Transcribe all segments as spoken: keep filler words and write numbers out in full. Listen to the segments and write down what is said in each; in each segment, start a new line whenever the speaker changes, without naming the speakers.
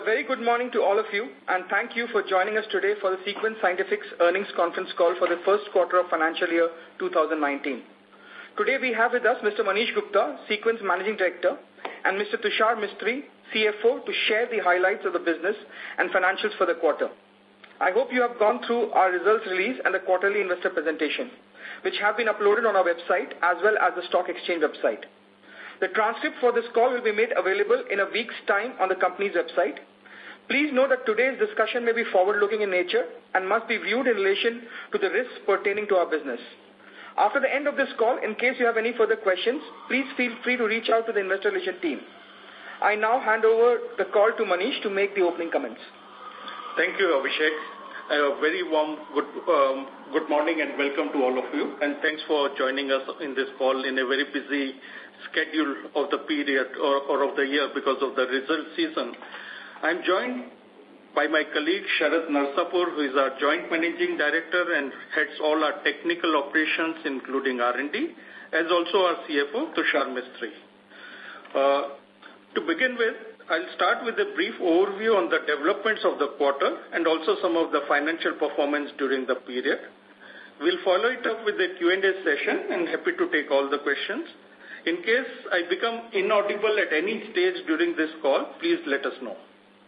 Very good morning to all of you, and thank you for joining us today for the Sequent Scientific's earnings conference call for the first quarter of financial year two thousand nineteen. Today we have with us Mister Manish Gupta, Sequent's Managing Director, and Mister Tushar Mistry, C F O, to share the highlights of the business and financials for the quarter. I hope you have gone through our results release and the quarterly investor presentation, which have been uploaded on our website as well as the stock exchange website. The transcript for this call will be made available in a week's time on the company's website. Please note that today's discussion may be forward-looking in nature and must be viewed in relation to the risks pertaining to our business. After the end of this call, in case you have any further questions, please feel free to reach out to the investor relations team. I now hand over the call to Manish to make the opening comments.
Thank you, Abhishek. A very warm good, um, good morning and welcome to all of you. And thanks for joining us in this call in a very busy schedule of the period or, or of the year because of the result season. I'm joined by my colleague Sharad Narsapur, who is our Joint Managing Director and heads all our technical operations, including R and D, as also our C F O, Tushar Mistry. Uh, to begin with, I'll start with a brief overview on the developments of the quarter and also some of the financial performance during the period. We'll follow it up with a Q and A session and happy to take all the questions. In case I become inaudible at any stage during this call, please let us know.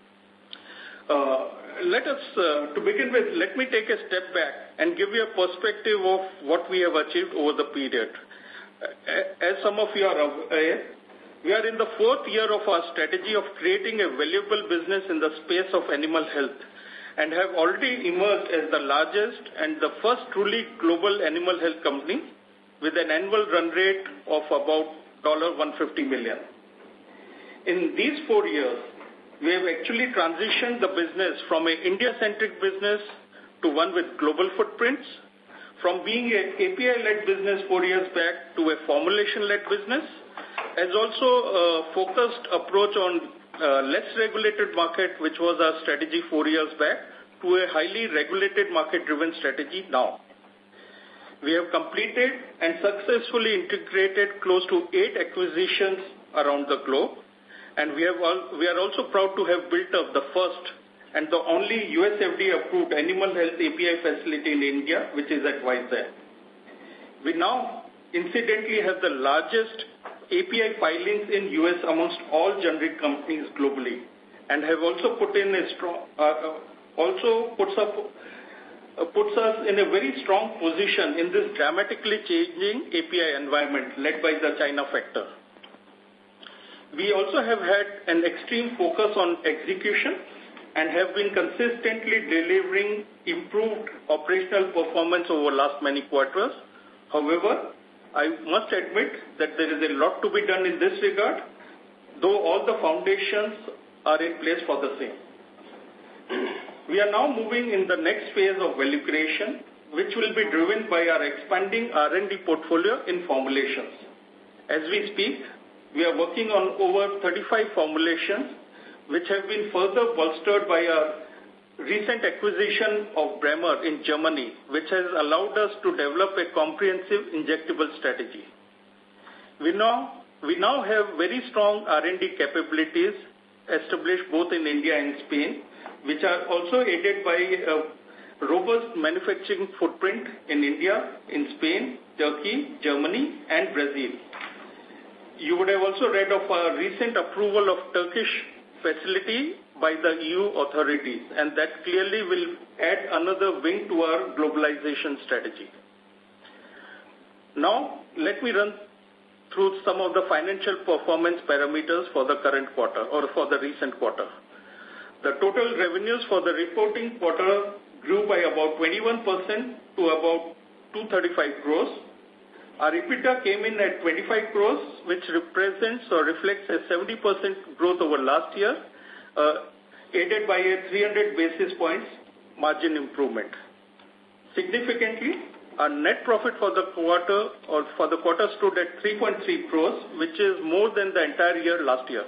Uh, let us, uh, to begin with, let me take a step back and give you a perspective of what we have achieved over the period. As some of you are aware, we are in the fourth year of our strategy of creating a valuable business in the space of animal health and have already emerged as the largest and the first truly global animal health company with an annual run rate of about one hundred fifty million dollars. In these four years, we have actually transitioned the business from an India-centric business to one with global footprints, from being an A P I-led business four years back to a formulation-led business, as also a focused approach on uh, less regulated market, which was our strategy four years back, to a highly regulated market-driven strategy now. We have completed and successfully integrated close to eight acquisitions around the globe, and we, have all, we are also proud to have built up the first and the only U S F D A-approved animal health A P I facility in India, which is at Vizag. We now, incidentally, have the largest A P I filings in U S amongst all generic companies globally, and have also put in a strong, uh, also puts up. Uh, puts us in a very strong position in this dramatically changing A P I environment led by the China factor. We also have had an extreme focus on execution and have been consistently delivering improved operational performance over last many quarters. However, I must admit that there is a lot to be done in this regard, though all the foundations are in place for the same. We are now moving in the next phase of value creation, which will be driven by our expanding R and D portfolio in formulations. As we speak, we are working on over thirty-five formulations, which have been further bolstered by our recent acquisition of Bremer in Germany, which has allowed us to develop a comprehensive injectable strategy. We now, we now have very strong R and D capabilities established both in India and Spain, which are also aided by a robust manufacturing footprint in India, in Spain, Turkey, Germany, and Brazil. You would have also read of our recent approval of Turkish facility by the E U authorities, and that clearly will add another wing to our globalization strategy. Now, let me run through some of the financial performance parameters for the current quarter or for the recent quarter. The total revenues for the reporting quarter grew by about twenty-one percent to about two hundred thirty-five crores. Our EBITDA came in at twenty-five crores, which represents or reflects a seventy percent growth over last year, uh, aided by a three hundred basis points margin improvement. Significantly, our net profit for the quarter or for the quarter stood at three point three crores, which is more than the entire year last year.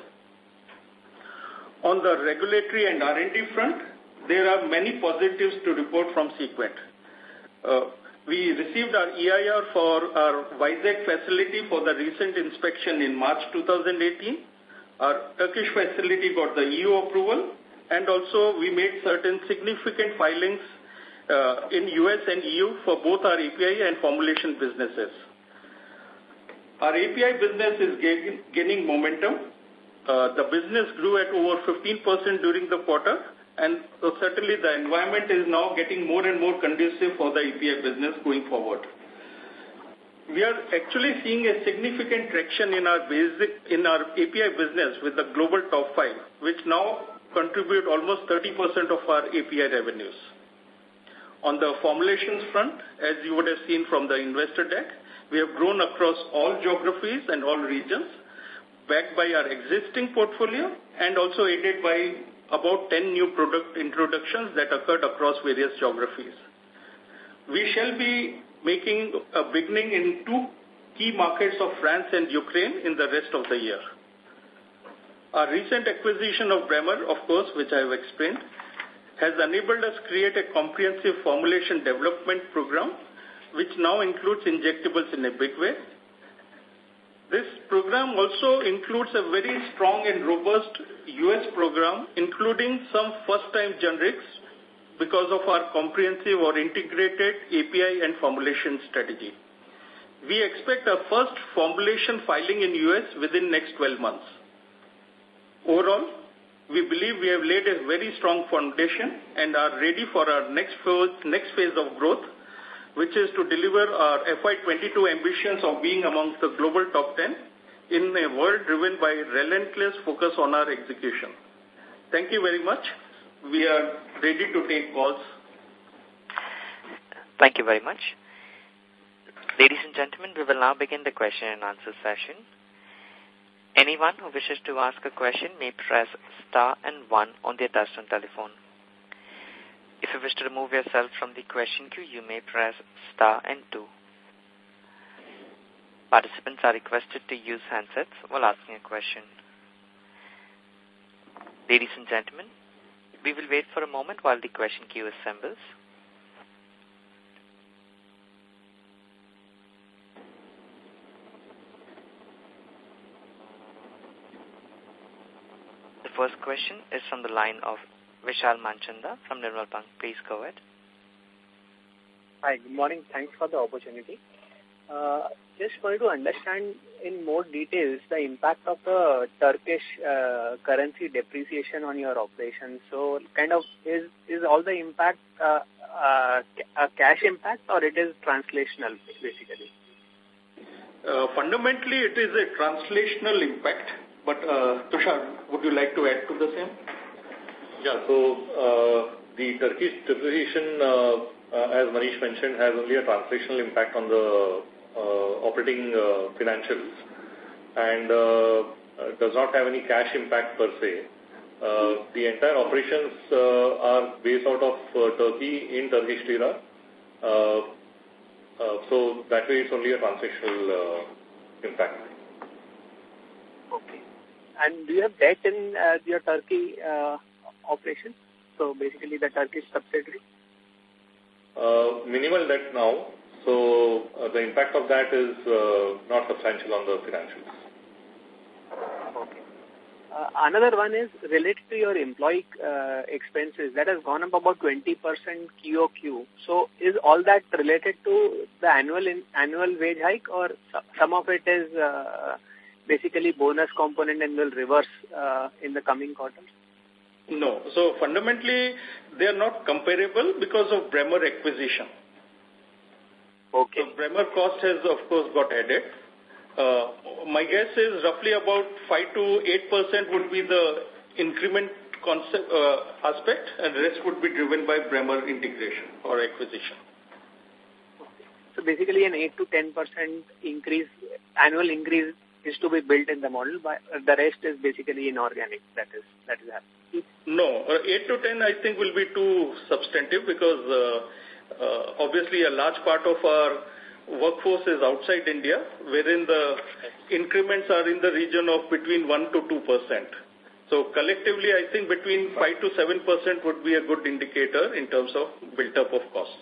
On the regulatory and R and D front, there are many positives to report from Sequent. Uh, we received our E I R for our Vizag facility for the recent inspection in March two thousand eighteen. Our Turkish facility got the E U approval, and also we made certain significant filings uh, in U S and E U for both our A P I and formulation businesses. Our A P I business is gain, gaining momentum. Uh, the business grew at over fifteen percent during the quarter, and so certainly the environment is now getting more and more conducive for the A P I business going forward. We are actually seeing a significant traction in our basic in our A P I business with the global top five, which now contribute almost thirty percent of our A P I revenues. On the formulations front, as you would have seen from the investor deck, we have grown across all geographies and all regions, backed by our existing portfolio and also aided by about ten new product introductions that occurred across various geographies. We shall be making a beginning in two key markets of France and Ukraine in the rest of the year. Our recent acquisition of Bremer, of course, which I have explained, has enabled us to create a comprehensive formulation development program, which now includes injectables in a big way. This program also includes a very strong and robust U S program, including some first-time generics, because of our comprehensive or integrated A P I and formulation strategy. We expect our first formulation filing in U S within next twelve months. Overall, we believe we have laid a very strong foundation and are ready for our next phase, next phase of growth, which is to deliver our F Y twenty-two ambitions of being amongst the global top ten in a world driven by relentless focus on our execution. Thank you very much. We are ready to take calls.
Thank you very much. Ladies and gentlemen, we will now begin the question and answer session. Anyone who wishes to ask a question may press star and one on their touchtone telephone. If you wish to remove yourself from the question queue, you may press star and two. Participants are requested to use handsets while asking a question. Ladies and gentlemen, we will wait for a moment while the question queue assembles. The first question is from the line of Vishal Manchanda from Nirmal Bang. Please go ahead.
Hi, good morning. Thanks for the opportunity. Uh, just wanted to understand in more details the impact of the Turkish uh, currency depreciation on your operations. So, kind of, is is all the impact uh, uh, a cash impact or it is translational, basically?
Uh, fundamentally, it is a translational impact. But, uh, Tushar, would you like to add to the same?
Yeah, so uh, the Turkish depreciation, uh, uh, as Manish mentioned, has only a translational impact on the uh, operating uh, financials and uh, does not have any cash impact per se. Uh, the entire operations uh, are based out of uh, Turkey in Turkish lira. Uh, uh, so that way it's only a translational uh, impact.
Okay. And do you have debt in uh, your Turkey uh, operations? So basically the Turkish subsidiary?
Uh, minimal debt now. So uh, the impact of that is uh, not substantial on the financials.
Okay. Uh, another one is related to your employee uh, expenses. That has gone up about twenty percent Q O Q. So is all that related to the annual in, annual wage hike, or some of it is uh, basically bonus component and will reverse uh, in the coming quarters?
No. So fundamentally, they are not comparable because of Bremer acquisition.
Okay.
So Bremer cost has, of course, got added. Uh, my guess is roughly about five to eight percent would be the increment concept uh, aspect, and the rest would be driven by Bremer integration or acquisition.
Okay. So basically, an eight to ten percent increase, annual increase, is to be built in the model, but the rest is basically inorganic. That is that is happening.
No, uh, eight to ten I think will be too substantive because uh, uh, obviously a large part of our workforce is outside India, wherein the increments are in the region of between one to two percent. So collectively, I think between five to seven percent would be a good indicator in terms of built-up of costs.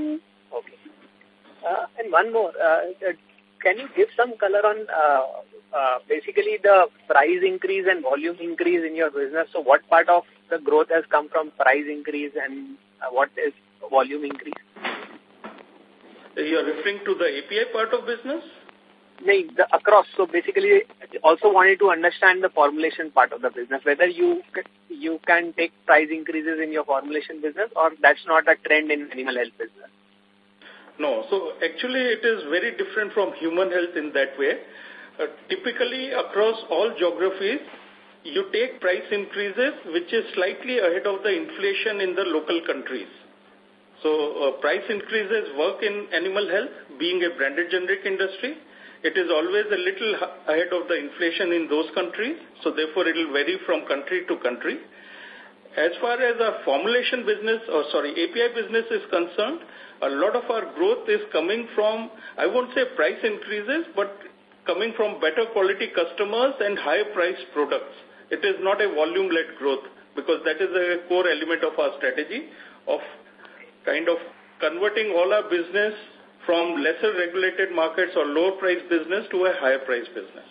Okay. Uh, and one more. Uh, can you give some color on uh, uh, basically the price increase and volume increase in your business. So what part of the growth has come from price increase and uh, what is volume increase?
You are referring to the A P I part of business?
No, the across. So basically, also wanted to understand the formulation part of the business, whether you you can take price increases in your formulation business or that's not a trend in animal health business.
No. So actually it is very different from human health in that way. Uh, typically across all geographies, you take price increases which is slightly ahead of the inflation in the local countries. So uh, price increases work in animal health, being a branded generic industry. It is always a little ahead of the inflation in those countries, so therefore it will vary from country to country. As far as our formulation business, or sorry, A P I business is concerned, a lot of our growth is coming from, I won't say price increases, but coming from better quality customers and higher priced products. It is not a volume-led growth, because that is a core element of our strategy of kind of converting all our business from lesser regulated markets or lower price business to a higher price business.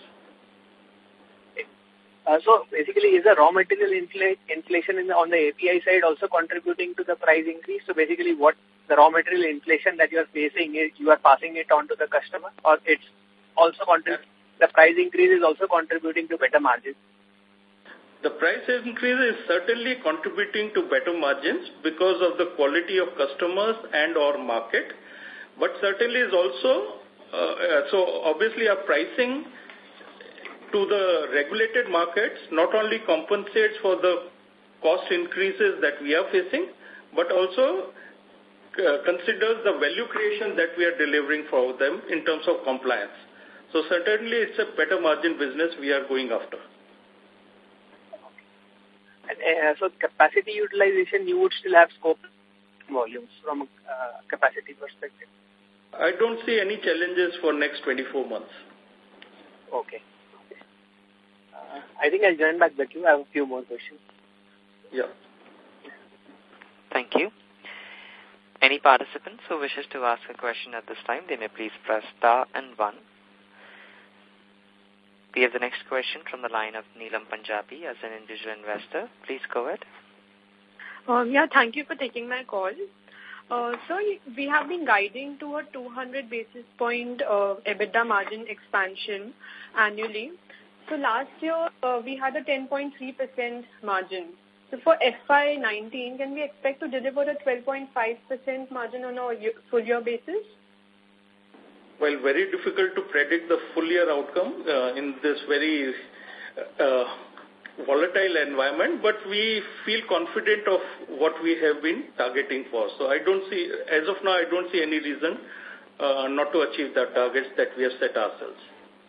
Uh, so basically, is the raw material infl inflation in the, on the A P I side also contributing to the price increase? So basically, what the raw material inflation that you are facing is you are passing it on to the customer, or it's also contributing, the price increase is also contributing to better margins?
The price increase is certainly contributing to better margins because of the quality of customers and or market. But certainly is also, uh, so obviously our pricing to the regulated markets not only compensates for the cost increases that we are facing, but also uh, considers the value creation that we are delivering for them in terms of compliance. So certainly it's a better margin business we are going after.
And, uh, so capacity utilization, you would still have scope volumes from a uh, capacity perspective?
I don't see any challenges for next twenty-four months.
Okay. okay. Uh, I think I'll join back the queue. I have a few more questions.
Yeah.
Thank you. Any participants who wishes to ask a question at this time, they may please press star and one. We have the next question from the line of Neelam Punjabi as an individual investor. Please go ahead.
Um, yeah, thank you for taking my call. Uh, so we have been guiding to a two hundred basis point uh, EBITDA margin expansion annually. So last year uh, we had a ten point three percent margin. So for F Y nineteen, can we expect to deliver a twelve point five percent margin on a full year basis?
Well, very difficult to predict the full year outcome uh, in this very uh, volatile environment, but we feel confident of what we have been targeting for. So I don't see, as of now, I don't see any reason uh, not to achieve the targets that we have set ourselves.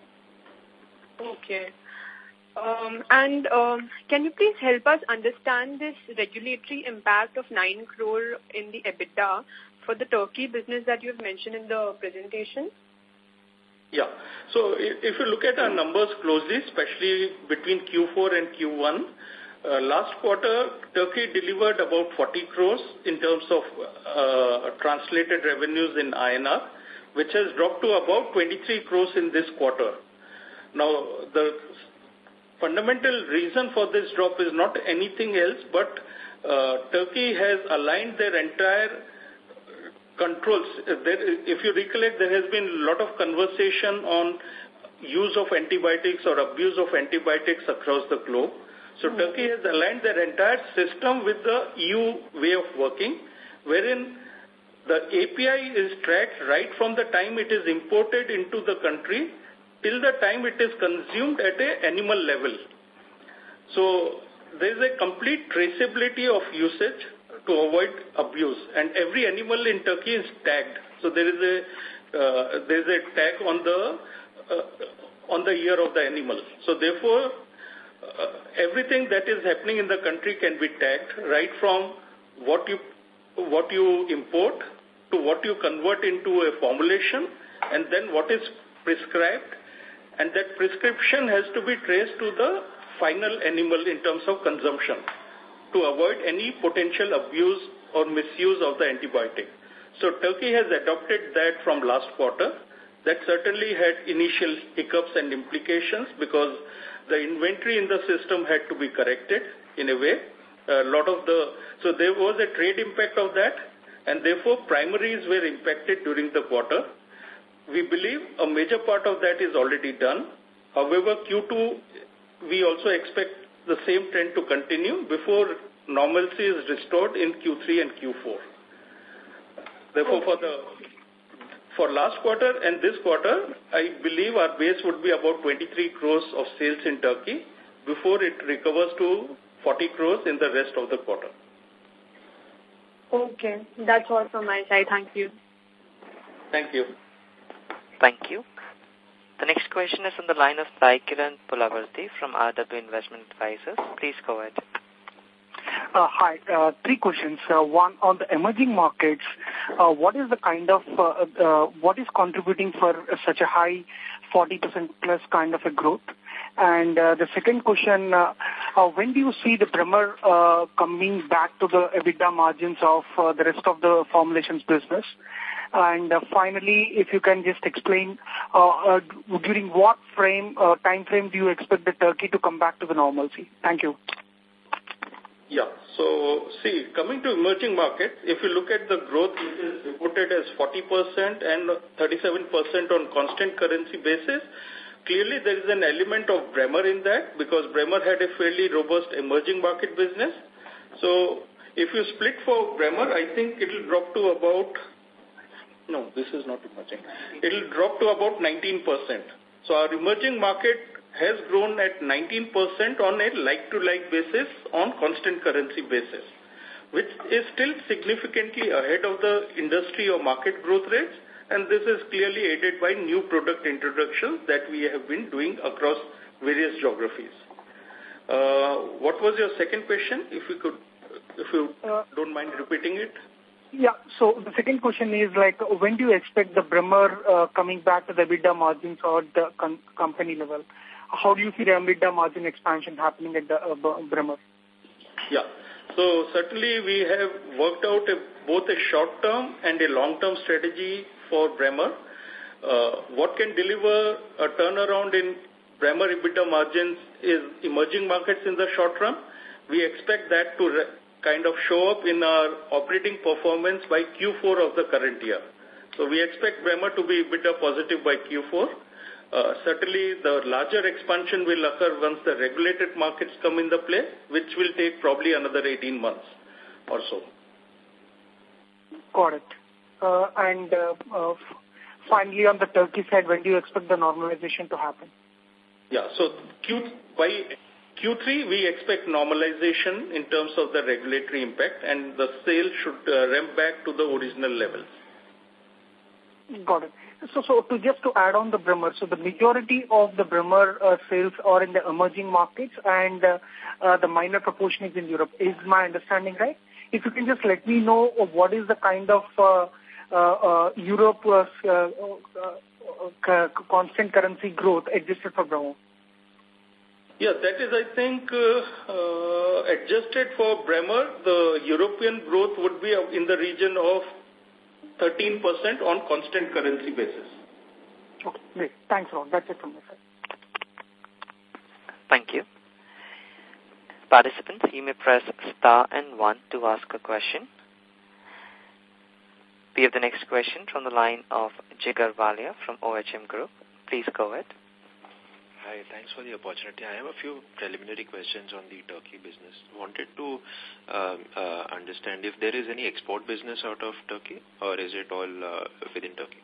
Okay. Um, and um, can you please help us understand this regulatory impact of nine crore in the EBITDA for the Turkey business that you have mentioned in the presentation?
Yeah. So if you look at our numbers closely, especially between Q four and Q one, uh, last quarter, Turkey delivered about forty crores in terms of uh, translated revenues in I N R, which has dropped to about twenty-three crores in this quarter. Now, the fundamental reason for this drop is not anything else, but uh, Turkey has aligned their entire controls. If you recollect, there has been a lot of conversation on use of antibiotics or abuse of antibiotics across the globe. So mm-hmm. Turkey has aligned their entire system with the E U way of working, wherein the A P I is tracked right from the time it is imported into the country till the time it is consumed at an animal level. So there is a complete traceability of usage to avoid abuse, and every animal in Turkey is tagged. So there is a uh, there is a tag on the uh, on the ear of the animal. So therefore, uh, everything that is happening in the country can be tagged, right from what you what you import to what you convert into a formulation, and then what is prescribed, and that prescription has to be traced to the final animal in terms of consumption, to avoid any potential abuse or misuse of the antibiotic. So Turkey has adopted that from last quarter, That certainly had initial hiccups and implications because the inventory in the system had to be corrected in a way. A lot of the, so there was a trade impact of that, and therefore primaries were impacted during the quarter. We believe a major part of that is already done. However, Q two, we also expect the same trend to continue before normalcy is restored in Q three and Q four. Therefore, for the for last quarter and this quarter, I believe our base would be about twenty-three crores of sales in Turkey before it recovers to forty crores in the rest of the quarter.
Okay, that's all from my side. Thank you.
Thank you.
Thank you. The next question is on the line of Sai Kiran Pulavarti from R W Investment Advisors. Please go ahead.
Uh, hi, uh, three questions. Uh, one, on the emerging markets, uh, what is the kind of, uh, uh, what is contributing for uh, such a high forty percent plus kind of a growth? And uh, the second question, uh, uh, when do you see the Bremer uh, coming back to the EBITDA margins of uh, the rest of the formulations business? And uh, finally, if you can just explain uh, uh, during what frame, uh, time frame do you expect the Turkey to come back to the normalcy? Thank you.
Yeah. So, see, coming to emerging markets, if you look at the growth, it is reported as forty percent and thirty-seven percent on constant currency basis. Clearly, there is an element of Bremer in that because Bremer had a fairly robust emerging market business. So, if you split for Bremer, I think it will drop to about, no, this is not emerging. It will drop to about nineteen percent. So, our emerging market has grown at nineteen percent on a like-to-like basis on constant currency basis, which is still significantly ahead of the industry or market growth rates, and this is clearly aided by new product introductions that we have been doing across various geographies. Uh, what was your second question, if you could, if you uh, don't mind repeating it?
Yeah, so the second question is like, when do you expect the Bremer uh, coming back to the EBITDA margins or the com company level? How do you see the EBITDA margin expansion happening at the uh, Bremer?
Yeah, so certainly we have worked out a, both a short-term and a long-term strategy for Bremer. Uh, what can deliver a turnaround in Bremer EBITDA margins is emerging markets in the short run. We expect that to re kind of show up in our operating performance by Q four of the current year. So we expect Bremer to be EBITDA positive by Q four. Uh, certainly, the larger expansion will occur once the regulated markets come in the play, which will take probably another eighteen months or so.
Got it. Uh, and uh, uh, finally, on the Turkey side, when do you expect the normalization to happen?
Yeah, so Q, by Q three, we expect normalization in terms of the regulatory impact, and the sales should uh, ramp back to the original levels.
Got it. So, so to just to add on the Bremer, so the majority of the Bremer uh, sales are in the emerging markets and uh, uh, the minor proportion is in Europe. Is my understanding right? If you can just let me know what is the kind of uh, uh, uh, Europe uh, uh, uh, constant currency growth adjusted for Bremer.
Yeah, that is, I think, uh, uh, adjusted for Bremer, the European growth would be in the region of thirteen percent on constant currency basis.
Okay, great. Thanks, Ron. That's it from my side.
Thank you. Participants, you may press star and one to ask a question. We have the next question from the line of Jigar Valia from O H M Group. Please go ahead.
Hi, thanks for the opportunity. I have a few preliminary questions on the Turkey business. Wanted to um, uh, understand if there is any export business out of Turkey or is it all uh, within Turkey?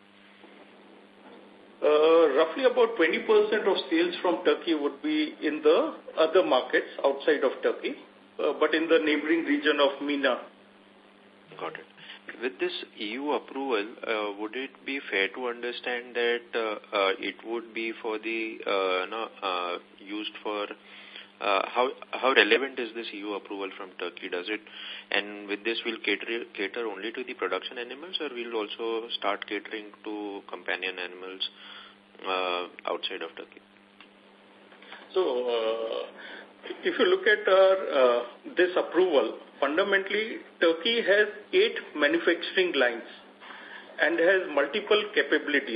Uh, roughly about twenty percent of sales from Turkey would be in the other markets outside of Turkey, uh, but in the neighboring region of MENA.
Got it. With this E U approval, uh, would it be fair to understand that uh, uh, it would be for the uh, no, uh, used for uh, how how relevant is this E U approval from Turkey? Does it, and with this, will cater cater only to the production animals, or will also start catering to companion animals uh, outside of Turkey?
So, uh, if you look at our, uh, this approval, fundamentally, Turkey has eight manufacturing lines and has multiple capabilities.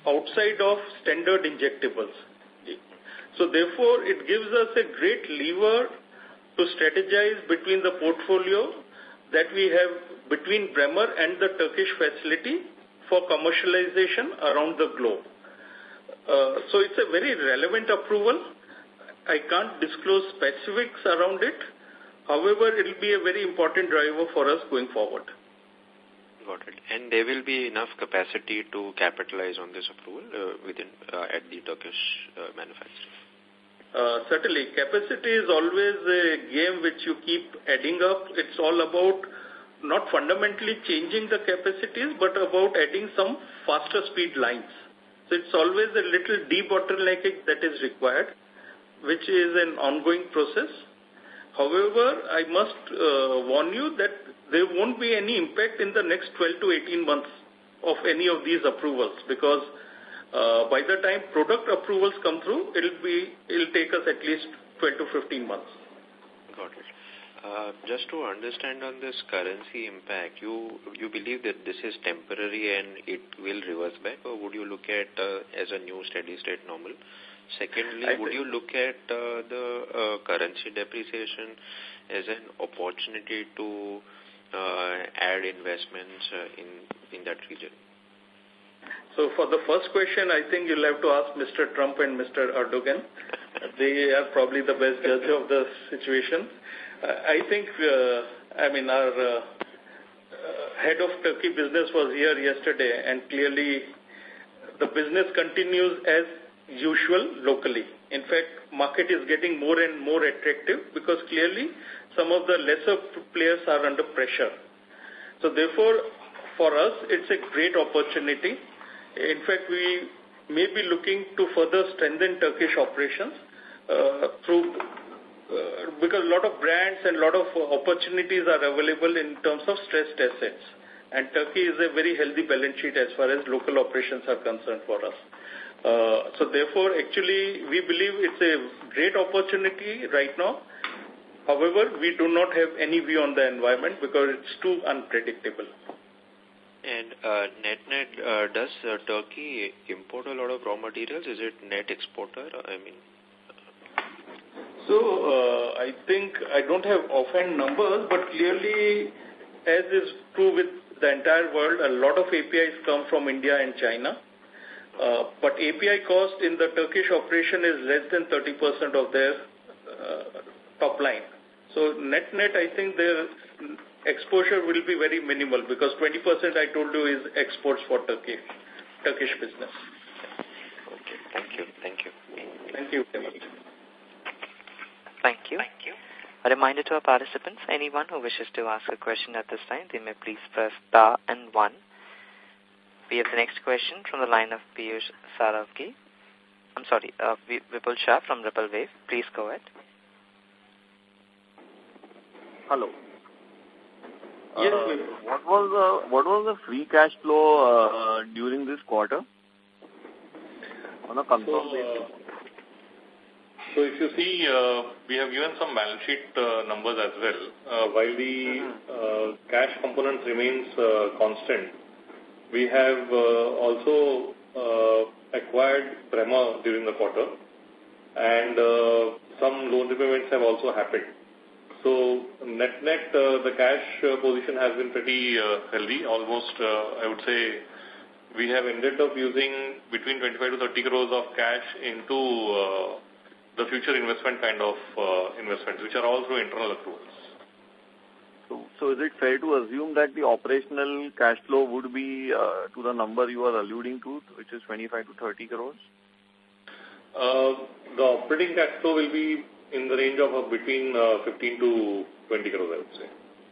outside of standard injectables. So therefore, it gives us a great lever to strategize between the portfolio that we have between Bremer and the Turkish facility for commercialization around the globe. Uh, so it's a very relevant approval. I can't disclose specifics around it. However, it will be a very important driver for us going forward.
Got it. And there will be enough capacity to capitalize on this approval uh, within uh, at the Turkish uh, manufacturing?
Uh, certainly. Capacity is always a game which you keep adding up. It's all about not fundamentally changing the capacities, but about adding some faster speed lines. So it's always a little debottlenecking that is required, which is an ongoing process. However, I must uh, warn you that there won't be any impact in the next twelve to eighteen months of any of these approvals, because uh, by the time product approvals come through, it'll be it'll take us at least twelve to fifteen months.
Got it. Uh, just to understand on this currency impact, you you believe that this is temporary and it will reverse back, or would you look at uh, as a new steady state normal? Secondly, I would you look at uh, the uh, currency depreciation as an opportunity to uh, add investments uh, in in that region?
So for the first question, I think you'll have to ask Mister Trump and Mister Erdogan. They are probably the best judge of the situation. Uh, I think, uh, I mean, our uh, uh, head of Turkey business was here yesterday, and clearly the business continues as usual locally. In fact, market is getting more and more attractive because clearly some of the lesser players are under pressure. So therefore, for us, it's a great opportunity. In fact, we may be looking to further strengthen Turkish operations uh, through uh, because a lot of brands and a lot of opportunities are available in terms of stressed assets. And Turkey is a very healthy balance sheet as far as local operations are concerned for us. Uh, so therefore, actually, we believe it's a great opportunity right now. However, we do not have any view on the environment because it's too unpredictable.
And uh, net-net, uh, does uh, Turkey import a lot of raw materials? Is it net exporter? I mean...
So, uh, I think I don't have offhand numbers, but clearly, as is true with the entire world, a lot of A P Is come from India and China. Uh, but A P I cost in the Turkish operation is less than thirty percent of their uh, top line. So net-net, I think their exposure will be very minimal because twenty percent I told you is exports for Turkey, Turkish business.
Okay, thank you, thank you.
Thank you.
Thank you. Thank you. A reminder to our participants, anyone who wishes to ask a question at this time, they may please press star and one. We have the next question from the line of Piyush Saravgi. I'm sorry, uh, Vipul Shah from Ripple Wave. Please go ahead.
Hello.
Yes,
uh, what was the what was the free cash flow uh, during this quarter on a consolidated?
So, uh, so if you see, uh, we have given some balance sheet uh, numbers as well. Uh, while the uh, cash component remains uh, constant, we have uh, also uh, acquired Bremer during the quarter, and uh, some loan repayments have also happened. So net-net, uh, the cash uh, position has been pretty uh, healthy. Almost, uh, I would say, we have ended up using between twenty-five to thirty crores of cash into uh, the future investment kind of uh, investments, which are all through internal accruals.
So, so is it fair to assume that the operational cash flow would be uh, to the number you are alluding to, which is twenty-five to thirty crores?
Uh, the operating cash flow will be in the range of uh, between uh, fifteen to twenty crores, I would say.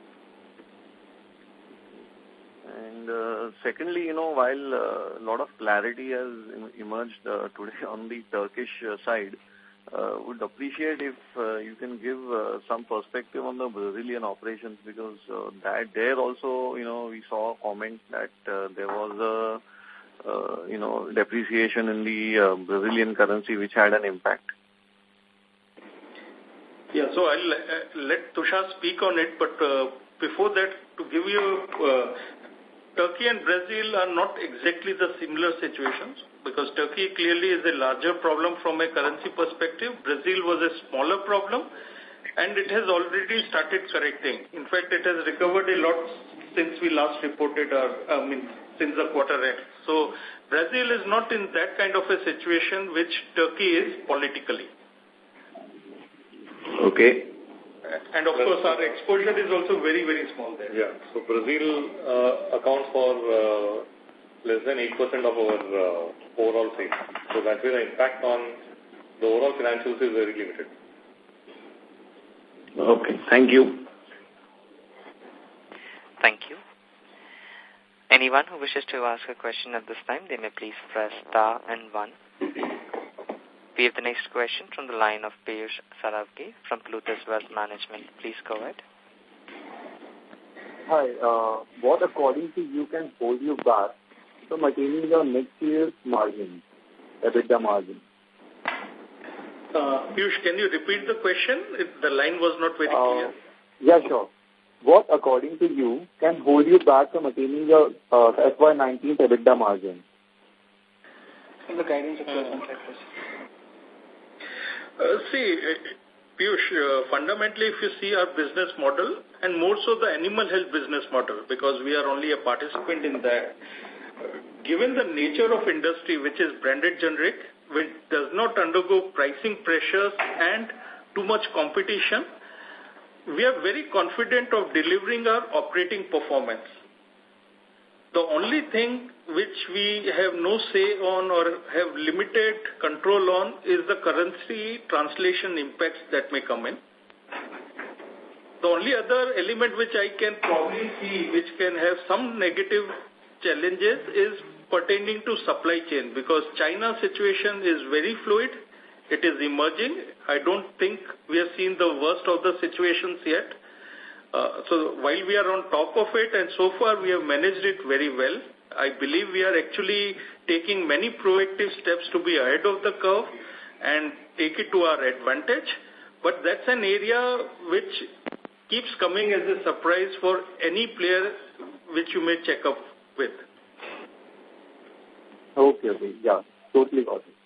And uh, secondly, you know, while uh, a lot of clarity has emerged uh, today on the Turkish uh, side, uh, would appreciate if uh, you can give uh, some perspective on the Brazilian operations, because uh, that there also, you know, we saw a comment that uh, there was a, uh, you know, depreciation in the uh, Brazilian currency which had an impact.
Yeah, so I'll uh, let Tushar speak on it, but uh, before that, to give you uh, Turkey and Brazil are not exactly the similar situations because Turkey clearly is a larger problem from a currency perspective. Brazil was a smaller problem and it has already started correcting. In fact, it has recovered a lot since we last reported our, I mean, since the quarter end. So Brazil is not in that kind of a situation which Turkey is politically.
Okay.
And of course, our exposure is also very, very small there.
Yeah. So Brazil uh, accounts for uh, less than eight percent of our uh, overall sales. So that way the impact on the overall financials is very limited.
Okay. Thank you.
Thank you. Anyone who wishes to ask a question at this time, they may please press star and one. We have the next question from the line of Piyush Saravgi from Plutus Wealth Management. Please go ahead.
Hi. Uh, what according to you can hold you back from attaining your next year's margin, EBITDA margin?
Uh, Piyush, can you repeat the question? It, the line was not very
uh,
clear.
Yeah, sure. What, according to you, can hold you back from attaining your uh, F Y nineteen EBITDA margin?
From the guidance of twelve point five percent.
Uh, see, Piyush, uh, fundamentally, if you see our business model, and more so the animal health business model, because we are only a participant in that, uh, given the nature of industry, which is branded generic, which does not undergo pricing pressures and too much competition, we are very confident of delivering our operating performance. The only thing which we have no say on or have limited control on is the currency translation impacts that may come in. The only other element which I can probably see which can have some negative challenges is pertaining to supply chain, because China's situation is very fluid. It is emerging. I don't think we have seen the worst of the situations yet. Uh, so while we are on top of it, and so far we have managed it very well, I believe we are actually taking many proactive steps to be ahead of the curve and take it to our advantage. But that's an area which keeps coming as a surprise for any player which you may check up with.
Okay, okay. Yeah, totally got it.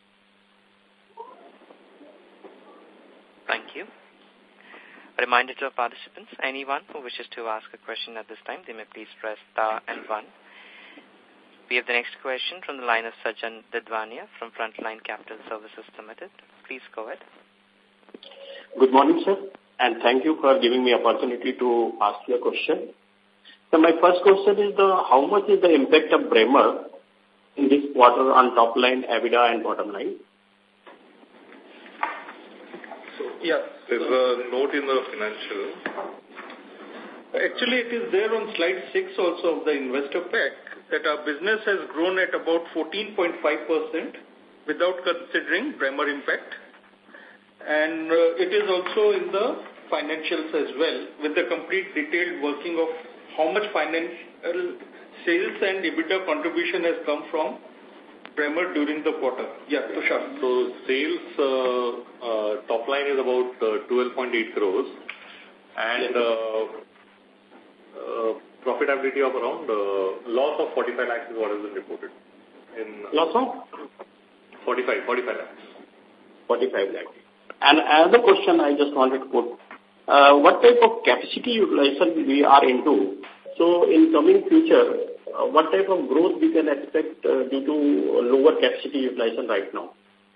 Thank you. A reminder to our participants, anyone who wishes to ask a question at this time, they may please press star and one. We have the next question from the line of Sajan Didwania from Frontline Capital Services Limited. Please go ahead.
Good morning, sir, and thank you for giving me opportunity to ask you a question. So my first question is the how much is the impact of Bremer in this quarter on top line, EBITDA and bottom line?
Yeah.
There's a note in the financial.
Actually, it is there on slide six also of the investor pack that our business has grown at about fourteen point five percent without considering Bremer impact. And uh, it is also in the financials as well with the complete detailed working of how much financial sales and EBITDA contribution has come from Bremer during the quarter. Yeah, Tushar.
So sales uh, uh, top line is about uh, twelve point eight crores and uh, uh, profitability of around uh, loss of forty-five lakhs is what has been reported. In, uh,
Loss of?
forty-five, forty-five lakhs.
forty-five lakhs. And another question I just wanted to put, uh, what type of capacity utilization we are into? So in coming future, uh, what type of growth we can expect uh, due to lower capacity utilization right now?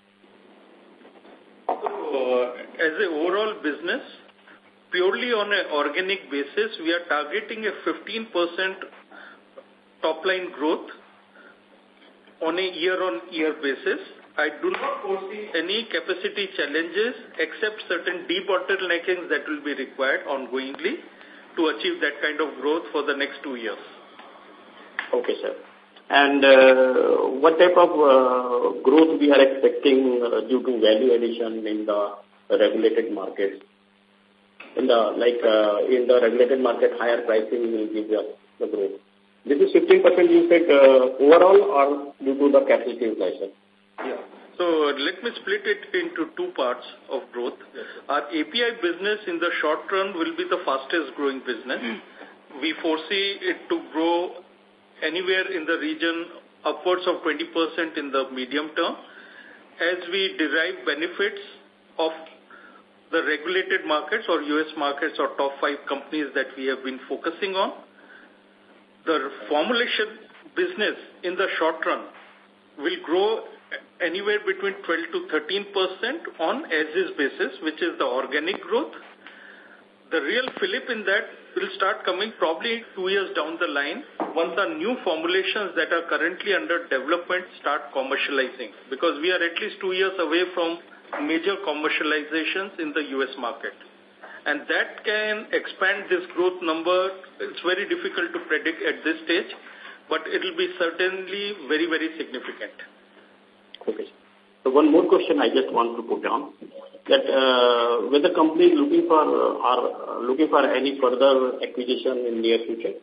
So, uh, as an overall business, purely on an organic basis, we are targeting a fifteen percent top line growth on a year-on-year basis. I do not foresee any capacity challenges except certain debottleneckings that will be required ongoingly to achieve that kind of growth for the next two years.
Okay, sir. And uh, what type of uh, growth we are expecting uh, due to value addition in the regulated markets? In the like uh, in the regulated market, higher pricing will give us the growth. This is fifteen percent you said uh, overall or due to the capacity utilization?
Yeah. So let me split it into two parts of growth. Yes, our A P I business in the short run will be the fastest growing business. Mm. We foresee it to grow anywhere in the region upwards of twenty percent in the medium term as we derive benefits of the regulated markets or U S markets or top five companies that we have been focusing on. The formulation business in the short run will grow anywhere between twelve to thirteen percent on as-is basis, which is the organic growth. The real fillip in that will start coming probably two years down the line once our new formulations that are currently under development start commercializing, because we are at least two years away from major commercializations in the U S market. And that can expand this growth number. It's very difficult to predict at this stage, but it will be certainly very, very significant.
Okay. So one more question I just want to put down, that uh, whether the company is looking for uh, are looking for any further acquisition in near future?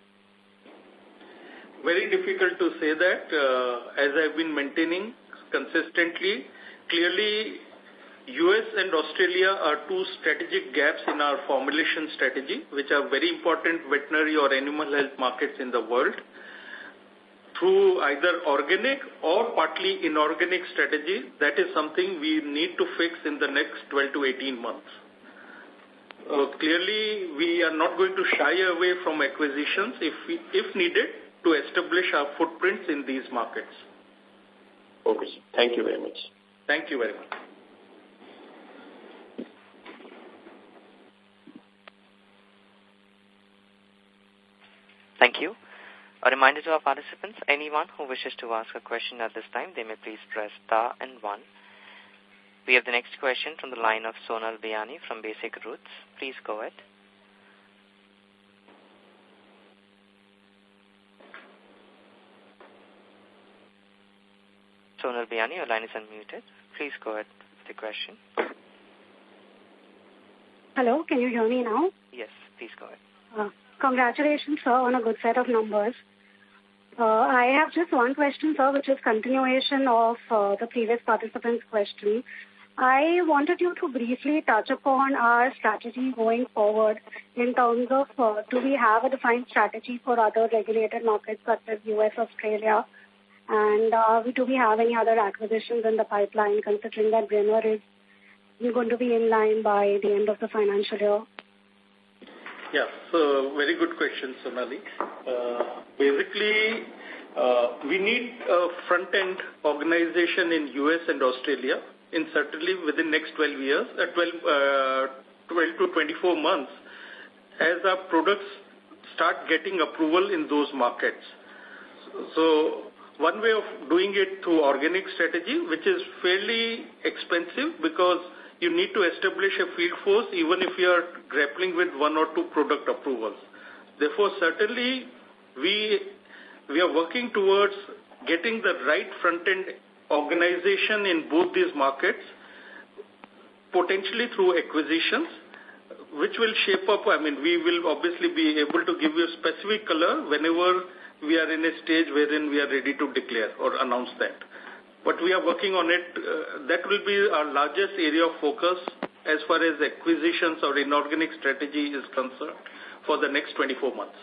Very difficult to say that. Uh, as I've been maintaining consistently, clearly U S and Australia are two strategic gaps in our formulation strategy, which are very important veterinary or animal health markets in the world. Through either organic or partly inorganic strategy, that is something we need to fix in the next twelve to eighteen months. Uh, clearly, we are not going to shy away from acquisitions if, we, if needed to establish our footprints in these markets.
Okay. Thank you very much.
Thank you very much.
Thank you. A reminder to our participants, anyone who wishes to ask a question at this time, they may please press star and one. We have the next question from the line of Sonal Bayani from Basic Roots. Please go ahead. Sonal Bayani, your line is unmuted. Please go ahead with the question.
Hello, can you hear me now?
Yes, please go ahead.
Uh, congratulations, sir, on a good set of numbers. Uh, I have just one question, sir, which is continuation of uh, the previous participant's question. I wanted you to briefly touch upon our strategy going forward in terms of uh, do we have a defined strategy for other regulated markets such as U S, Australia, and uh, do we have any other acquisitions in the pipeline considering that Brenner is going to be in line by the end of the financial year?
Yeah, so very good question, Sonali. Uh, basically, uh, we need a front-end organization in U S and Australia in certainly within next twelve years, uh, twelve, uh, twelve to twenty-four months, as our products start getting approval in those markets. So one way of doing it through organic strategy, which is fairly expensive because you need to establish a field force even if you are grappling with one or two product approvals. Therefore, certainly we we are working towards getting the right front-end organization in both these markets, potentially through acquisitions, which will shape up. I mean, we will obviously be able to give you a specific color whenever we are in a stage wherein we are ready to declare or announce that. But we are working on it. Uh, that will be our largest area of focus as far as acquisitions or inorganic strategy is concerned for the next twenty-four months.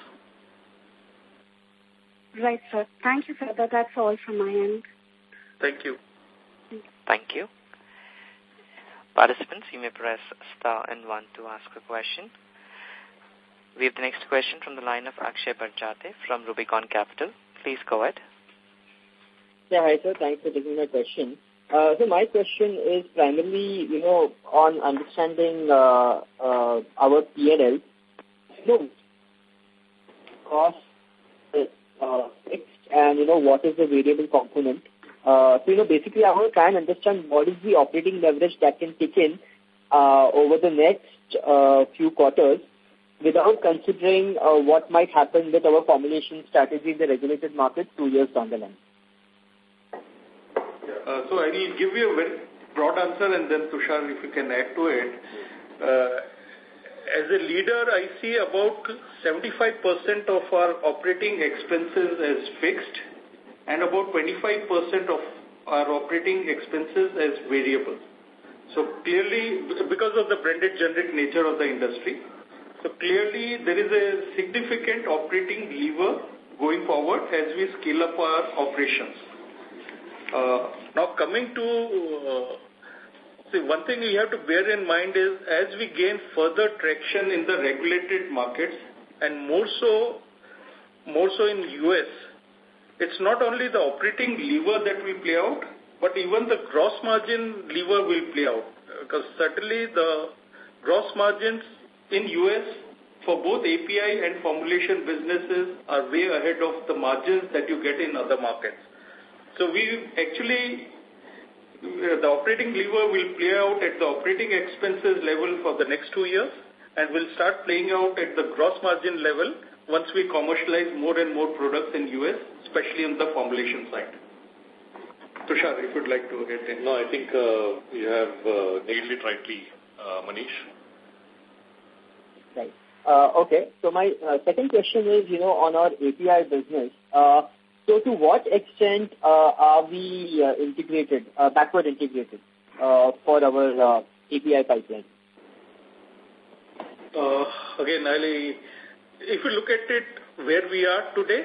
Right, sir. Thank you, sir. That's all from my end.
Thank you.
Thank you. Participants, you may press star and one to ask a question. We have the next question from the line of Akshay Barjate from Rubicon Capital. Please go ahead.
Yeah, hi sir. Thanks for taking my question. Uh, so my question is primarily, you know, on understanding uh, uh, our P and L. You know, cost uh, fixed and, you know, what is the variable component. Uh, so, you know, basically I want to try and understand what is the operating leverage that can kick in uh, over the next uh, few quarters without considering uh, what might happen with our formulation strategy in the regulated market two years down the line.
Uh, so I will give you a very broad answer and then Tushar, if you can add to it. Uh, as a leader, I see about seventy-five percent of our operating expenses as fixed and about twenty-five percent of our operating expenses as variable. So clearly, because of the branded generic nature of the industry, so clearly there is a significant operating lever going forward as we scale up our operations. Uh, now coming to, uh, see, one thing we have to bear in mind is as we gain further traction in the regulated markets and more so, more so in U S, it's not only the operating lever that will play out, but even the gross margin lever will play out. Because certainly the gross margins in U S for both A P I and formulation businesses are way ahead of the margins that you get in other markets. So we actually, the operating lever will play out at the operating expenses level for the next two years and will start playing out at the gross margin level once we commercialize more and more products in U S, especially on the formulation side. Tushar, if you'd like to get in.
No, I think uh, you have uh, nailed it rightly, uh, Manish.
Right. Uh, okay. So my uh, second question is, you know, on our A P I business. Uh, so to what extent uh, are we uh, integrated, uh, backward integrated uh, for our uh, A P I pipeline?
Uh, again, Ali, if you look at it where we are today,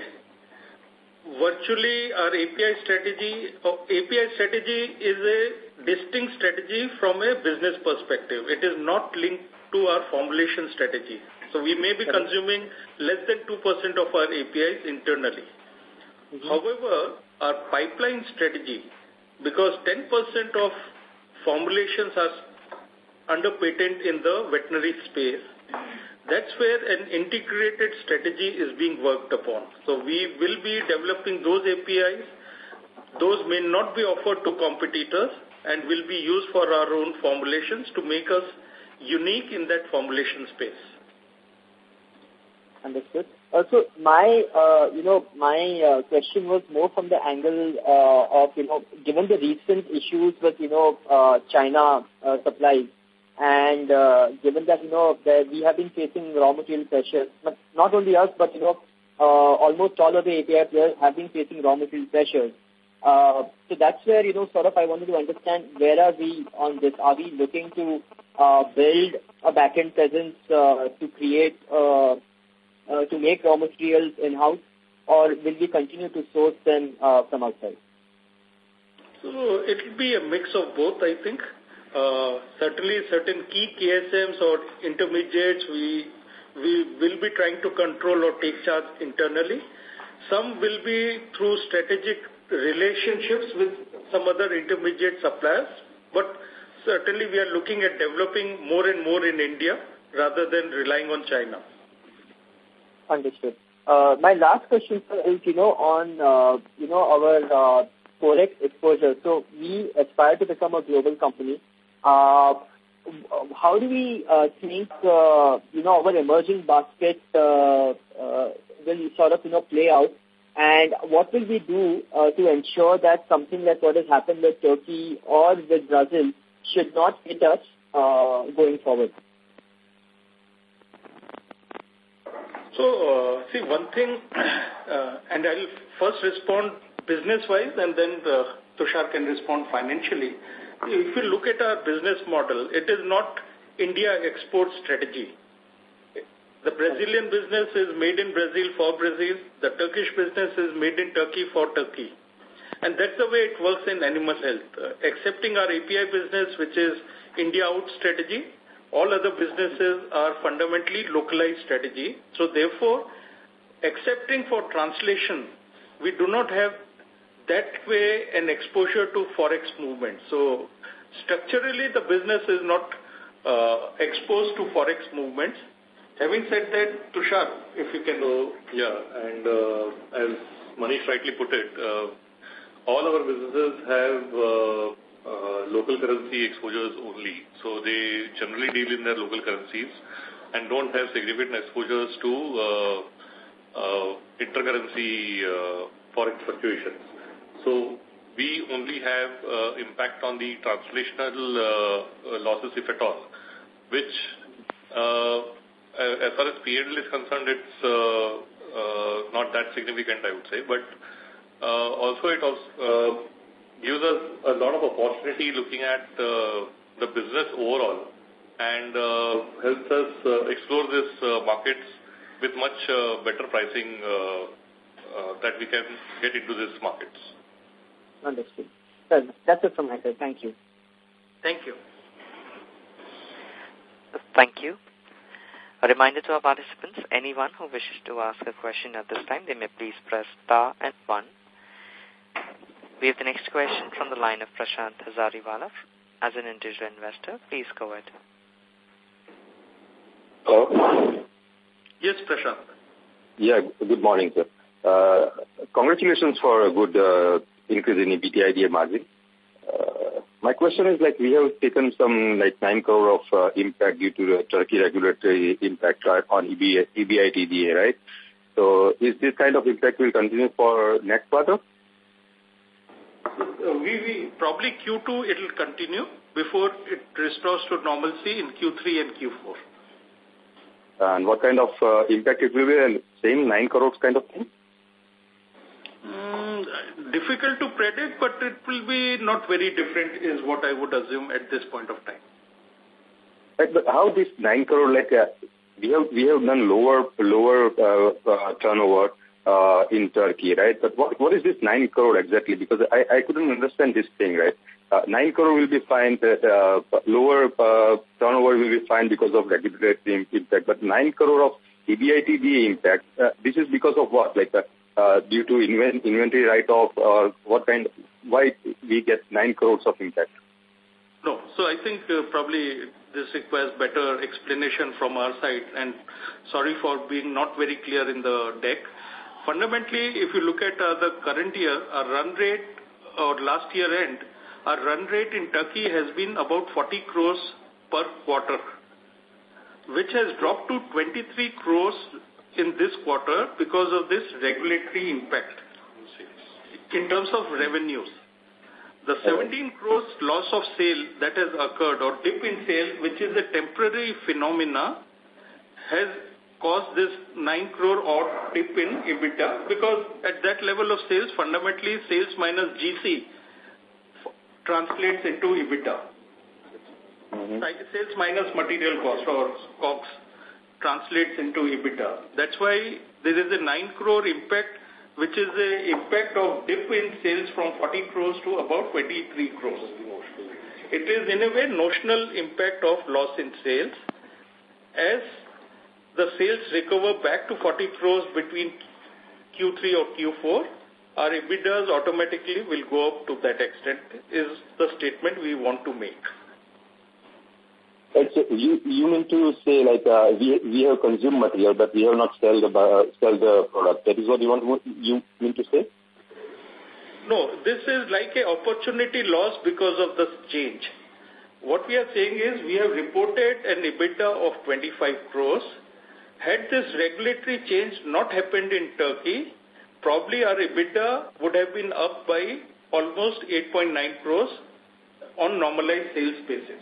virtually our A P I strategy, uh, A P I strategy is a distinct strategy from a business perspective. It is not linked to our formulation strategy. So we may be consuming less than two percent of our A P Is internally. Mm-hmm. However, our pipeline strategy, because ten percent of formulations are under patent in the veterinary space, that's where an integrated strategy is being worked upon. So we will be developing those A P Is. Those may not be offered to competitors and will be used for our own formulations to make us unique in that formulation space.
Understood. Also, my, uh, you know, my uh, question was more from the angle uh, of, you know, given the recent issues with, you know, uh, China uh, supplies, and uh, given that, you know, that we have been facing raw material pressures, but not only us, but, you know, uh, almost all of the A P I players have been facing raw material pressures. Uh, so that's where, you know, sort of I wanted to understand where are we on this? Are we looking to uh, build a back-end presence uh, to create, uh, uh, to make raw materials in-house, or will we continue to source them uh, from outside?
So it will be a mix of both, I think. Uh, certainly certain key K S Ms or intermediates we, we will be trying to control or take charge internally. Some will be through strategic relationships with some other intermediate suppliers, but certainly we are looking at developing more and more in India rather than relying on China.
Understood. Uh, my last question, sir, is, you know, on, uh, you know, our uh, Forex exposure. So we aspire to become a global company. Uh, how do we uh, think, uh, you know, our emerging basket uh, uh, will sort of, you know, play out? And what will we do uh, to ensure that something like what has happened with Turkey or with Brazil should not hit us uh, going forward?
So, uh, see, one thing, uh, and I'll first respond business-wise and then uh, Tushar can respond financially. If you look at our business model, it is not India export strategy. The Brazilian business is made in Brazil for Brazil. The Turkish business is made in Turkey for Turkey. And that's the way it works in animal health. Uh, excepting our A P I business, which is India out strategy, all other businesses are fundamentally localized strategy. So therefore, excepting for translation, we do not have that way an exposure to Forex movement. So structurally, the business is not uh, exposed to Forex movements. Having said that, Tushar, if you can...
So, yeah, and uh, as Manish rightly put it, uh, all our businesses have uh, uh, local currency exposures only. So they generally deal in their local currencies and don't have significant exposures to uh, uh, intercurrency uh, forex fluctuations. So we only have uh, impact on the translational uh, losses, if at all, which... Uh, as far as P and L is concerned, it's uh, uh, not that significant, I would say. But uh, also it also uh, gives us a lot of opportunity looking at uh, the business overall and uh, helps us uh, explore these uh, markets with much uh, better pricing uh, uh, that we can get into these markets.
Understood. Well, that's it from my side. Thank you.
Thank you.
Thank you. A reminder to our participants, anyone who wishes to ask a question at this time, they may please press star and one. We have the next question from the line of Prashant Hazariwala as an individual investor. Please go ahead.
Hello?
Yes, Prashant.
Yeah, good morning, sir. Uh, congratulations for a good uh, increase in EBITDA margin. Uh, my question is, like, we have taken some, like, nine crore of uh, impact due to the Turkey regulatory impact on E B I T D A, right? So is this kind of impact will continue for next quarter?
Uh, we, we probably Q two it will continue before it restores to normalcy in Q three and Q four.
And what kind of uh, impact it will be? Same nine crores kind of thing?
Mm, difficult to predict, but it will be not very different is what I would assume at this point of time.
Right, but how this nine crore, like, uh, we have we have done lower lower uh, uh, turnover uh, in Turkey, right? But what what is this nine crore exactly? Because I, I couldn't understand this thing, right? Uh, nine crore will be fine, uh, lower uh, turnover will be fine because of regulatory impact, but nine crore of E B I T D A impact, uh, this is because of what? Like, uh, uh, due to invent, inventory write-off, or what kind, why we get nine crores of impact?
No, so I think uh, probably this requires better explanation from our side, and sorry for being not very clear in the deck. Fundamentally, if you look at uh, the current year, our run rate or last year end, our run rate in Turkey has been about forty crores per quarter, which has dropped to twenty-three crores in this quarter because of this regulatory impact in terms of revenues. The seventeen crores loss of sale that has occurred, or dip in sale, which is a temporary phenomena, has caused this nine crore odd dip in EBITDA, because at that level of sales, fundamentally sales minus G C translates into EBITDA. Mm-hmm. Sales minus material cost or C O G S translates into EBITDA. That's why there is a nine crore impact, which is the impact of dip in sales from forty crores to about twenty-three crores. It is in a way notional impact of loss in sales. As the sales recover back to forty crores between Q three or Q four, our EBITDAs automatically will go up to that extent, is the statement we want to make.
Right, so you, you mean to say, like, uh, we we have consumed material, but we have not sell the uh, sell the product. That is what you want to, you mean to say?
No, this is like an opportunity loss because of the change. What we are saying is we have reported an EBITDA of twenty-five crores. Had this regulatory change not happened in Turkey, probably our EBITDA would have been up by almost eight point nine crores on normalized sales basis.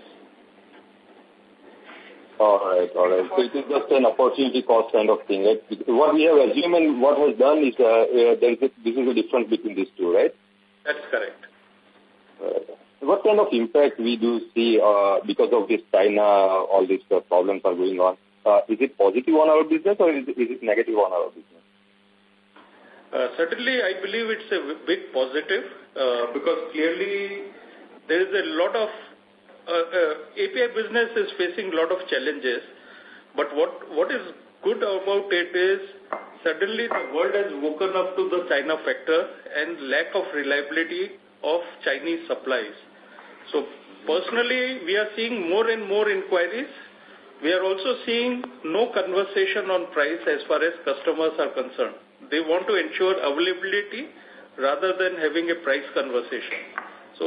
All right, all right. So it is just an opportunity cost kind of thing. Right? What we have assumed and what has done is uh, uh, there is a, this is a difference between these two, right?
That's correct.
Uh, what kind of impact we do see uh, because of this China, all these uh, problems are going on? Uh, is it positive on our business or is it, is it negative on our business?
Uh, certainly, I believe it's a big positive uh, because clearly there is a lot of Uh, uh, A P I business is facing a lot of challenges, but what what is good about it is suddenly the world has woken up to the China factor and lack of reliability of Chinese supplies. So personally, we are seeing more and more inquiries. We are also seeing no conversation on price as far as customers are concerned. They want to ensure availability rather than having a price conversation. So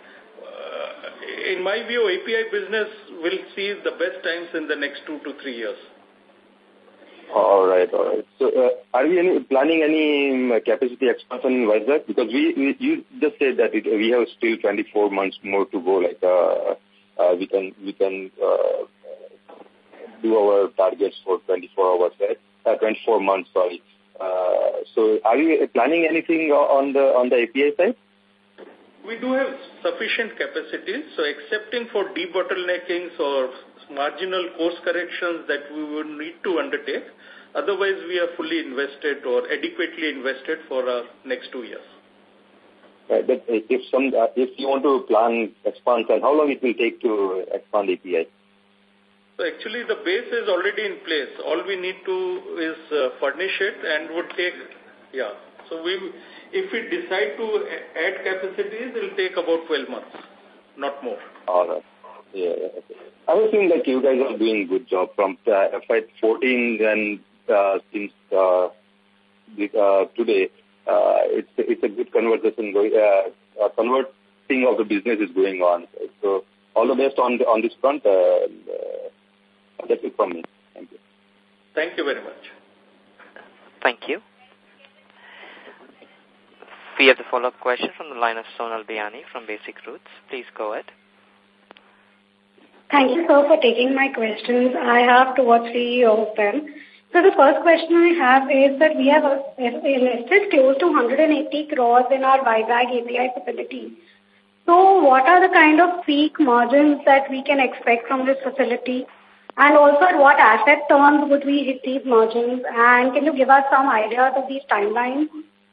in my view, A P I business will see the best times in the next two to three years.
All right, all right. So, uh, are we any, planning any um, capacity expansion in Vizag? Because we, we you just said that it, we have still twenty-four months more to go. Like uh, uh, we can we can uh, do our targets for twenty-four hours, right? Uh, twenty-four months, sorry. Uh, so, are we planning anything on the on the A P I side?
We do have sufficient capacities, so excepting for debottleneckings or marginal course corrections that we would need to undertake, Otherwise, we are fully invested or adequately invested for our next two years.
Right, but if some, uh, if you want to plan expansion, how long it will take to expand A P I?
So actually, the base is already in place. All we need to is uh, furnish it and would take, yeah. So we, if we decide to add capacities, it will take about twelve months, not more.
All right. Yeah, yeah, okay. I was thinking that you guys are doing a good job from uh, F Y fourteen and uh, since uh, the, uh, today. Uh, it's it's a good conversation going. Uh, uh, converting of the business is going on. So all the best on the, on this front. Uh, uh, that's it from me. Thank you.
Thank you very much.
Thank you. We have the follow-up question from the line of Sonal Biani from Basic Roots. Please go ahead.
Thank you, sir, for taking my questions. I have two or three of them. So the first question I have is that we have invested close to one hundred eighty crores in our Vizag A P I facility. So what are the kind of peak margins that we can expect from this facility? And also at what asset terms would we hit these margins? And can you give us some ideas of these timelines?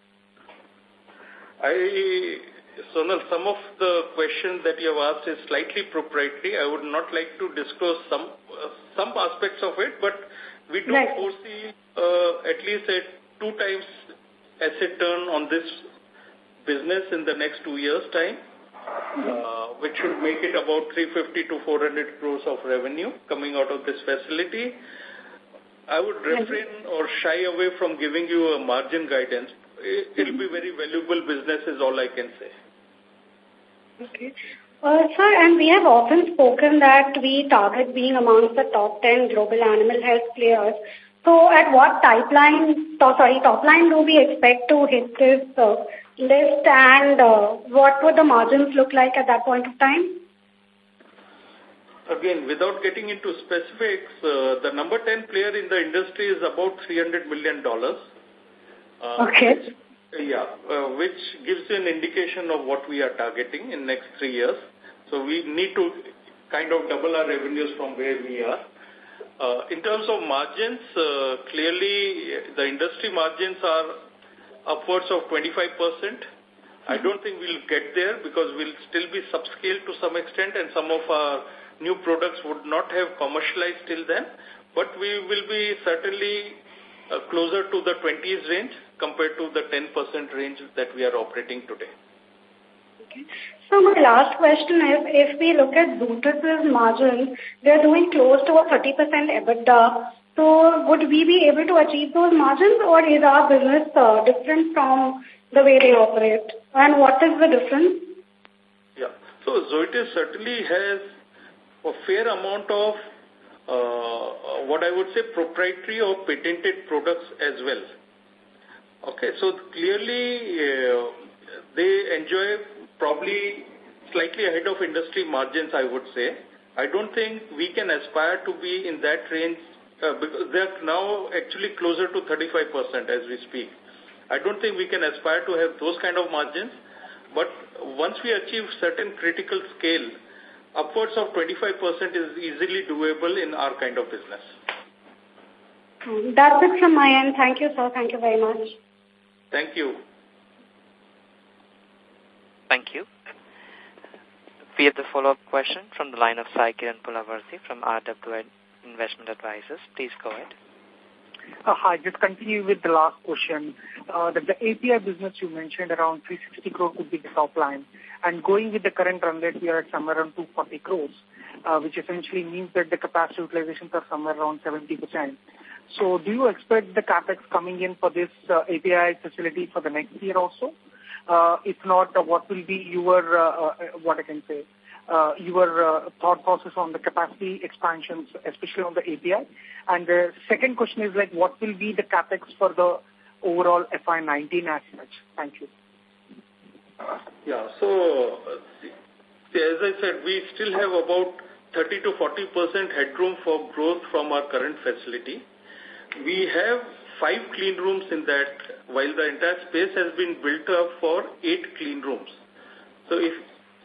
I, Sonal, some of the questions that you have asked is slightly proprietary. I would not like to disclose some, uh, some aspects of it, but we do right. foresee uh, at least a two times asset turn on this business in the next two years' time, uh, which should make it about three fifty to four hundred crores of revenue coming out of this facility. I would refrain or shy away from giving you a margin guidance. It will be very valuable business is all I can say.
Okay. Uh, sir, and we have often spoken that we target being amongst the top ten global animal health players. So at what pipeline, sorry, top line do we expect to hit this uh, list, and uh, what would the margins look like at that point of time?
Again, without getting into specifics, uh, the number ten player in the industry is about three hundred million dollars. Uh,
okay.
Which, yeah, uh, which gives you an indication of what we are targeting in next three years. So we need to kind of double our revenues from where we are. Uh, in terms of margins, uh, clearly the industry margins are upwards of twenty-five percent. I don't think we'll get there because we'll still be subscaled to some extent and some of our new products would not have commercialized till then. But we will be certainly uh, closer to the twenties range compared to the ten percent range that we are operating today.
Okay. So my last question is, if we look at Zoetis' margins, they're doing close to a thirty percent EBITDA. So would we be able to achieve those margins, or is our business uh, different from the way they operate? And what is the difference?
Yeah. So Zoetis certainly has a fair amount of uh, what I would say proprietary or patented products as well. Okay, so clearly uh, they enjoy probably slightly ahead of industry margins, I would say. I don't think we can aspire to be in that range uh, because they are now actually closer to thirty-five percent as we speak. I don't think we can aspire to have those kind of margins, but once we achieve certain critical scale, upwards of twenty-five percent is easily doable in our kind of business.
That's it from my end. Thank you, sir. Thank you very much.
Thank you.
Thank you. We have the follow-up question from the line of Sai Kiran Pulavarthi from R W Investment Advisors. Please go ahead.
Uh, hi, just continue with the last question. Uh, that the A P I business you mentioned around three hundred sixty crore could be the top line. And going with the current run rate, we are at somewhere around two hundred forty crores, uh, which essentially means that the capacity utilizations are somewhere around seventy percent. So do you expect the capex coming in for this uh, A P I facility for the next year also? Uh, if not, uh, what will be your, uh, uh, what I can say, uh, your uh, thought process on the capacity expansions, especially on the A P I? And the second question is like, what will be the capex for the overall F Y nineteen as such? Thank you.
Yeah, so see, as I said, we still have about thirty to forty percent headroom for growth from our current facility. We have five clean rooms in that, while the entire space has been built up for eight clean rooms. So if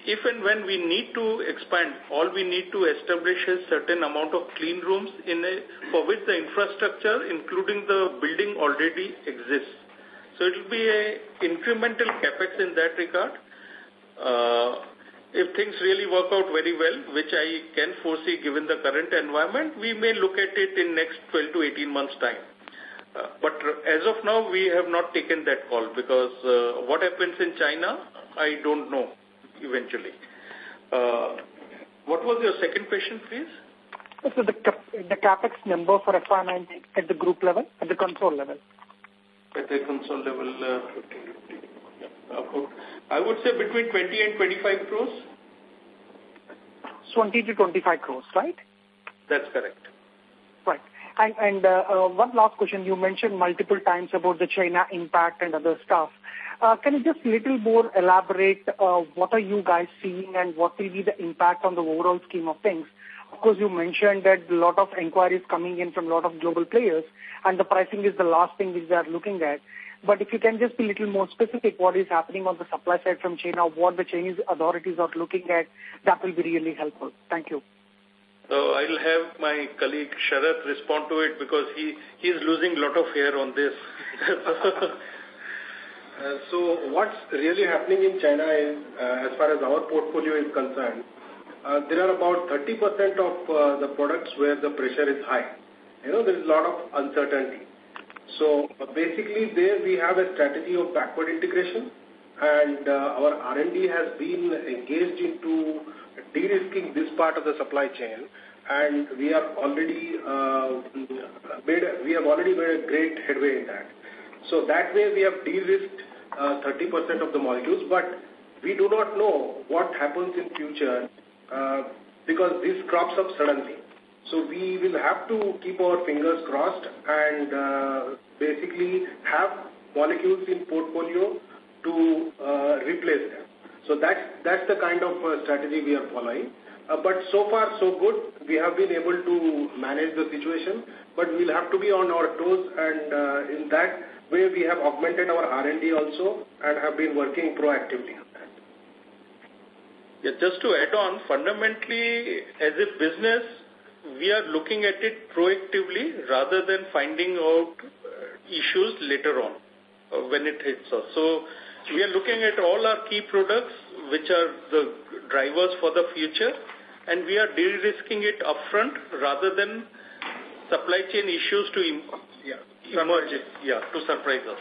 if and when we need to expand, all we need to establish is certain amount of clean rooms in a, for which the infrastructure, including the building, already exists. So it will be a incremental capex in that regard. Uh, if things really work out very well, which I can foresee given the current environment, we may look at it in next twelve to eighteen months' time. Uh, but as of now, we have not taken that call because uh, what happens in China, I don't know eventually. Uh, what was your second question, please?
So the, the capex number for F Y nineteen at the group level, at the console level?
At the console level, uh, about, I would say between twenty and twenty-five crores.
twenty to twenty-five crores, right?
That's correct.
Right. And, and uh, uh, one last question. You mentioned multiple times about the China impact and other stuff. Uh, can you just a little more elaborate uh, what are you guys seeing and what will be the impact on the overall scheme of things? Of course, you mentioned that a lot of inquiries coming in from a lot of global players and the pricing is the last thing which they are looking at. But if you can just be a little more specific, what is happening on the supply side from China, what the Chinese authorities are looking at, that will be really helpful. Thank you.
So I'll have my colleague Sharath respond to it because he, he is losing a lot of hair on this.
Uh, so what's really happening in China is, uh, as far as our portfolio is concerned, uh, there are about thirty percent of uh, the products where the pressure is high. You know, there is a lot of uncertainty. So uh, basically there we have a strategy of backward integration, and uh, our R and D has been engaged into de-risking this part of the supply chain, and we are already uh, made, we have already made a great headway in that. So that way we have de-risked uh, thirty percent of the molecules, but we do not know what happens in future uh, because this crops up suddenly. So we will have to keep our fingers crossed and uh, basically have molecules in portfolio to uh, replace them. So that's, that's the kind of uh, strategy we are following. Uh, but so far so good, we have been able to manage the situation, but we'll have to be on our toes, and uh, in that way we have augmented our R and D also and have been working proactively on that.
Yeah, just to add on, fundamentally, as a business, we are looking at it proactively rather than finding out issues later on uh, when it hits us. So we are looking at all our key products, which are the drivers for the future, and we are de-risking it upfront rather than supply chain issues to im yeah, emerge, yeah, to surprise us.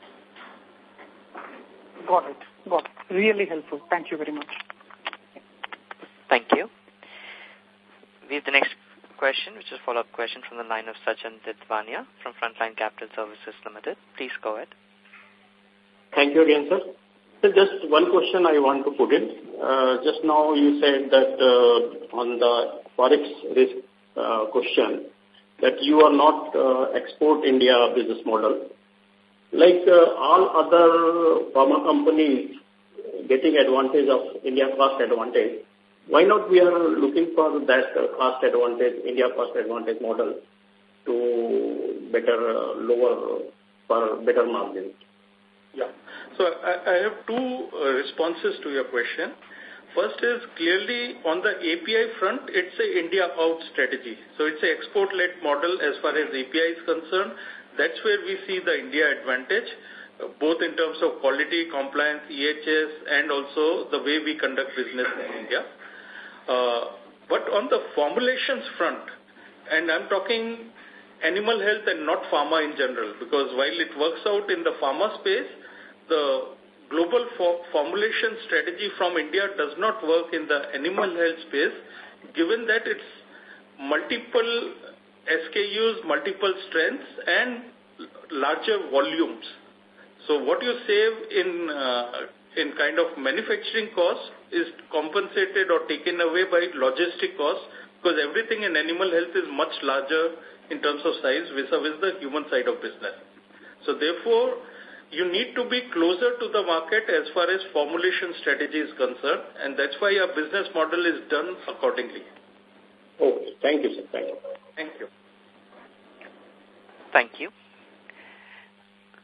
Got it. Got it. Really helpful. Thank you very much.
Thank you. We have the next question, which is a follow-up question from the line of Sachin Didwania from Frontline Capital Services Limited. Please go ahead.
Thank you again, sir. So just one question I want to put in. Uh, just now you said that uh, on the forex risk uh, question, that you are not uh, export India business model. Like uh, all other pharma companies getting advantage of India cost advantage, why not we are looking for that uh, cost advantage, India cost advantage model to better uh, lower for better margins?
Yeah. So I, I have two uh, responses to your question. First is clearly on the A P I front, it's a India out strategy. So it's an export-led model as far as A P I is concerned. That's where we see the India advantage, uh, both in terms of quality, compliance, E H S, and also the way we conduct business in India. Uh, but on the formulations front, and I'm talking animal health and not pharma in general, because while it works out in the pharma space, the global for formulation strategy from India does not work in the animal health space, given that it's multiple S K Us, multiple strengths, and larger volumes. So what you save in uh, in kind of manufacturing costs is compensated or taken away by logistic costs, because everything in animal health is much larger in terms of size vis-a-vis the human side of business. So therefore, you need to be closer to the market as far as formulation strategy is concerned, and that's why our business model is done accordingly.
Okay. Thank you, sir. Thank you.
Thank you.
Thank you.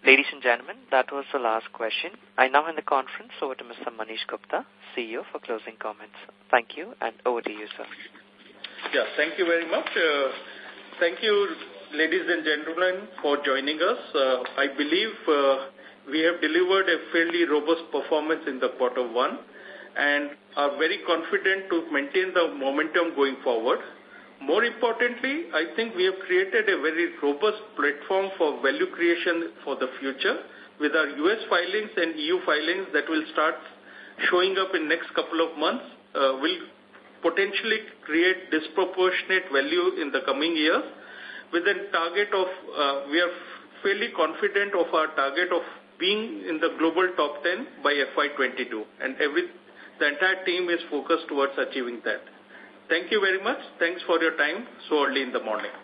Ladies and gentlemen, that was the last question. I now hand the conference over to Mister Manish Gupta, C E O, for closing comments. Thank you, and over to you, sir.
Yeah, thank you very much. Uh, thank you, ladies and gentlemen, for joining us. Uh, I believe uh, we have delivered a fairly robust performance in the quarter one and are very confident to maintain the momentum going forward. More importantly, I think we have created a very robust platform for value creation for the future with our U S filings and E U filings that will start showing up in next couple of months, uh, will potentially create disproportionate value in the coming years with a target of, uh, we are fairly confident of our target of being in the global top ten by F Y twenty-two, and every, the entire team is focused towards achieving that. Thank you very much. Thanks for your time so early in the morning.